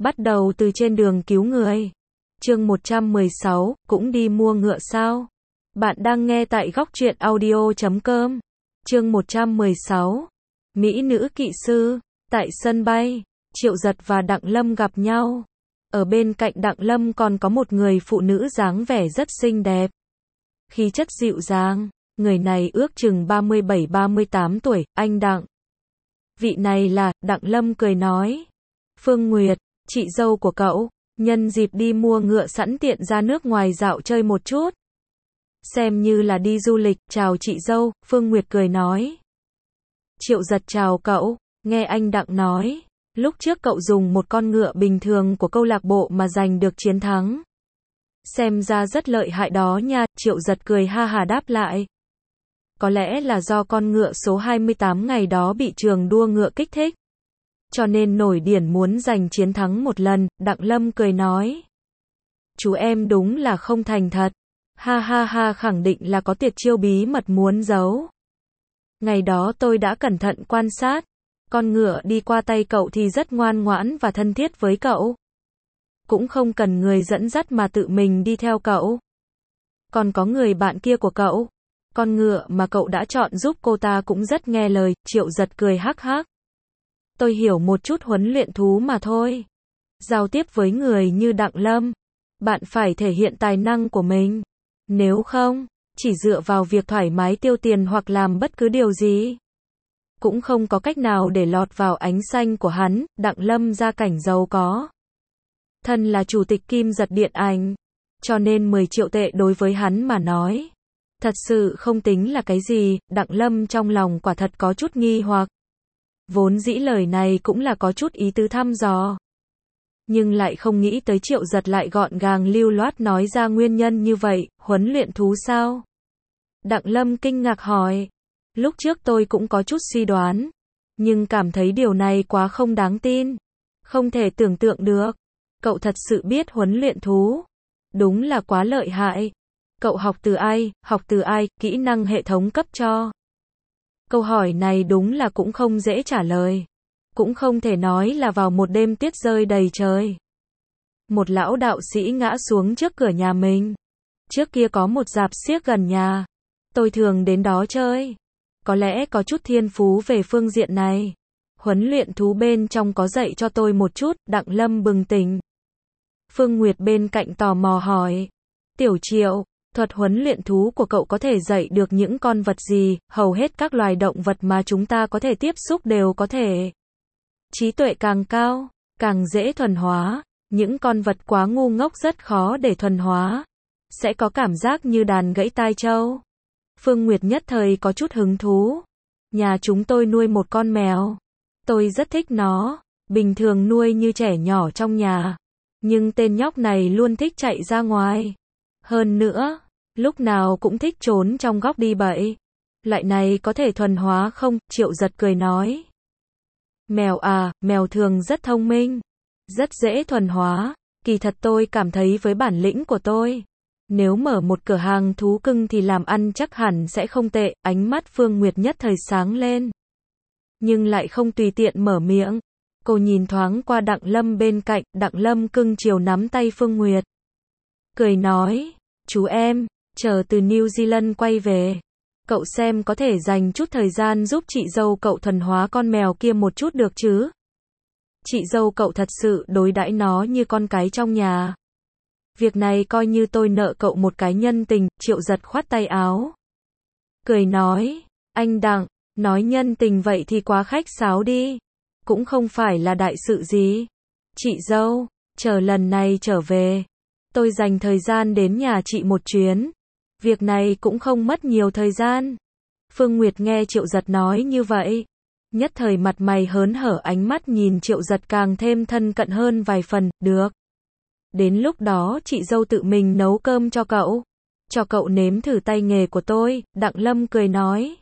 Bắt đầu từ trên đường cứu người. Chương 116, cũng đi mua ngựa sao? Bạn đang nghe tại góc truyện audio.com. Chương 116. Mỹ nữ kỵ sư. Tại sân bay, Triệu Giật và Đặng Lâm gặp nhau. Ở bên cạnh Đặng Lâm còn có một người phụ nữ dáng vẻ rất xinh đẹp. Khí chất dịu dàng, người này ước chừng 37-38 tuổi, anh Đặng. Vị này là, Đặng Lâm cười nói. Phương Nguyệt, chị dâu của cậu, nhân dịp đi mua ngựa sẵn tiện ra nước ngoài dạo chơi một chút. Xem như là đi du lịch, chào chị dâu, Phương Nguyệt cười nói. Triệu Giật chào cậu, nghe anh Đặng nói. Lúc trước cậu dùng một con ngựa bình thường của câu lạc bộ mà giành được chiến thắng. Xem ra rất lợi hại đó nha, Triệu Giật cười ha hà đáp lại. Có lẽ là do con ngựa số 28 ngày đó bị trường đua ngựa kích thích. Cho nên nổi điển muốn giành chiến thắng một lần, Đặng Lâm cười nói. Chú em đúng là không thành thật. Ha ha ha, khẳng định là có tuyệt chiêu bí mật muốn giấu. Ngày đó tôi đã cẩn thận quan sát. Con ngựa đi qua tay cậu thì rất ngoan ngoãn và thân thiết với cậu. Cũng không cần người dẫn dắt mà tự mình đi theo cậu. Còn có người bạn kia của cậu. Con ngựa mà cậu đã chọn giúp cô ta cũng rất nghe lời, Triệu Giật cười hắc hắc. Tôi hiểu một chút huấn luyện thú mà thôi. Giao tiếp với người như Đặng Lâm, bạn phải thể hiện tài năng của mình. Nếu không, chỉ dựa vào việc thoải mái tiêu tiền hoặc làm bất cứ điều gì, cũng không có cách nào để lọt vào ánh xanh của hắn. Đặng Lâm gia cảnh giàu có. Thân là chủ tịch Kim Giật Điện Ảnh, cho nên 10 triệu tệ đối với hắn mà nói, thật sự không tính là cái gì. Đặng Lâm trong lòng quả thật có chút nghi hoặc. Vốn dĩ lời này cũng là có chút ý tứ thăm dò. Nhưng lại không nghĩ tới Triệu Giật lại gọn gàng lưu loát nói ra nguyên nhân như vậy, huấn luyện thú sao? Đặng Lâm kinh ngạc hỏi. Lúc trước tôi cũng có chút suy đoán, nhưng cảm thấy điều này quá không đáng tin. Không thể tưởng tượng được. Cậu thật sự biết huấn luyện thú. Đúng là quá lợi hại. Cậu học từ ai, kỹ năng hệ thống cấp cho. Câu hỏi này đúng là cũng không dễ trả lời. Cũng không thể nói là vào một đêm tuyết rơi đầy trời. Một lão đạo sĩ ngã xuống trước cửa nhà mình. Trước kia có một rạp xiếc gần nhà. Tôi thường đến đó chơi. Có lẽ có chút thiên phú về phương diện này. Huấn luyện thú bên trong có dạy cho tôi một chút, Đặng Lâm bừng tỉnh. Phương Nguyệt bên cạnh tò mò hỏi. Tiểu Triệu, thuật huấn luyện thú của cậu có thể dạy được những con vật gì? Hầu hết các loài động vật mà chúng ta có thể tiếp xúc đều có thể. Trí tuệ càng cao, càng dễ thuần hóa. Những con vật quá ngu ngốc rất khó để thuần hóa. Sẽ có cảm giác như đàn gãy tai trâu. Phương Nguyệt nhất thời có chút hứng thú. Nhà chúng tôi nuôi một con mèo. Tôi rất thích nó. Bình thường nuôi như trẻ nhỏ trong nhà. Nhưng tên nhóc này luôn thích chạy ra ngoài. Hơn nữa, lúc nào cũng thích trốn trong góc đi bậy. Loại này có thể thuần hóa không? Triệu Giật cười nói. Mèo à, mèo thường rất thông minh. Rất dễ thuần hóa. Kỳ thật tôi cảm thấy với bản lĩnh của tôi, nếu mở một cửa hàng thú cưng thì làm ăn chắc hẳn sẽ không tệ. Ánh mắt Phương Nguyệt nhất thời sáng lên. Nhưng lại không tùy tiện mở miệng. Cô nhìn thoáng qua Đặng Lâm bên cạnh. Đặng Lâm cưng chiều nắm tay Phương Nguyệt. Cười nói. Chú em, chờ từ New Zealand quay về. Cậu xem có thể dành chút thời gian giúp chị dâu cậu thuần hóa con mèo kia một chút được chứ? Chị dâu cậu thật sự đối đãi nó như con cái trong nhà. Việc này coi như tôi nợ cậu một cái nhân tình. Triệu Giật khoát tay áo. Cười nói. Anh Đặng, nói nhân tình vậy thì quá khách sáo đi. Cũng không phải là đại sự gì. Chị dâu, chờ lần này trở về, tôi dành thời gian đến nhà chị một chuyến. Việc này cũng không mất nhiều thời gian. Phương Nguyệt nghe Triệu Giật nói như vậy, nhất thời mặt mày hớn hở, ánh mắt nhìn Triệu Giật càng thêm thân cận hơn vài phần. Được. Đến lúc đó chị dâu tự mình nấu cơm cho cậu. Cho cậu nếm thử tay nghề của tôi. Đặng Lâm cười nói.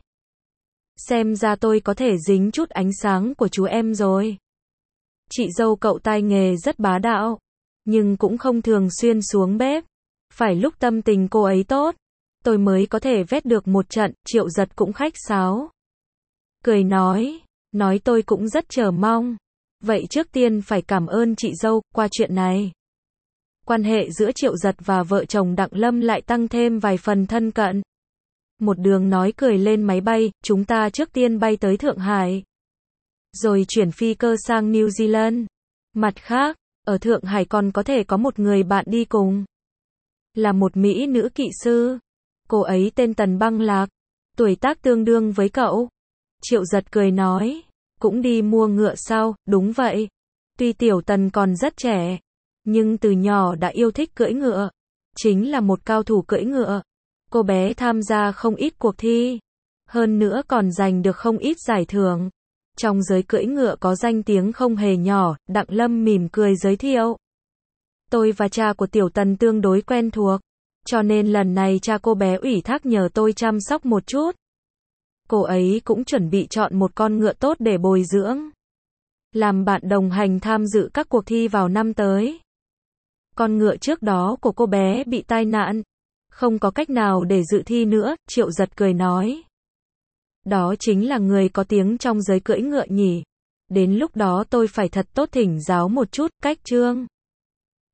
Xem ra tôi có thể dính chút ánh sáng của chú em rồi. Chị dâu cậu tay nghề rất bá đạo, nhưng cũng không thường xuyên xuống bếp. Phải lúc tâm tình cô ấy tốt, tôi mới có thể vét được một trận. Triệu Giật cũng khách sáo. Cười nói tôi cũng rất chờ mong. Vậy trước tiên phải cảm ơn chị dâu, qua chuyện này. Quan hệ giữa Triệu Giật và vợ chồng Đặng Lâm lại tăng thêm vài phần thân cận. Một đường nói cười lên máy bay, chúng ta trước tiên bay tới Thượng Hải. Rồi chuyển phi cơ sang New Zealand. Mặt khác, ở Thượng Hải còn có thể có một người bạn đi cùng. Là một mỹ nữ kỹ sư. Cô ấy tên Tần Băng Lạc. Tuổi tác tương đương với cậu. Triệu Giật cười nói. Cũng đi mua ngựa sao, đúng vậy. Tuy Tiểu Tần còn rất trẻ, nhưng từ nhỏ đã yêu thích cưỡi ngựa. Chính là một cao thủ cưỡi ngựa. Cô bé tham gia không ít cuộc thi. Hơn nữa còn giành được không ít giải thưởng. Trong giới cưỡi ngựa có danh tiếng không hề nhỏ, Đặng Lâm mỉm cười giới thiệu. Tôi và cha của Tiểu Tần tương đối quen thuộc. Cho nên lần này cha cô bé ủy thác nhờ tôi chăm sóc một chút. Cô ấy cũng chuẩn bị chọn một con ngựa tốt để bồi dưỡng. Làm bạn đồng hành tham dự các cuộc thi vào năm tới. Con ngựa trước đó của cô bé bị tai nạn. Không có cách nào để dự thi nữa, Triệu Giật cười nói. Đó chính là người có tiếng trong giới cưỡi ngựa nhỉ. Đến lúc đó tôi phải thật tốt thỉnh giáo một chút, cách chương.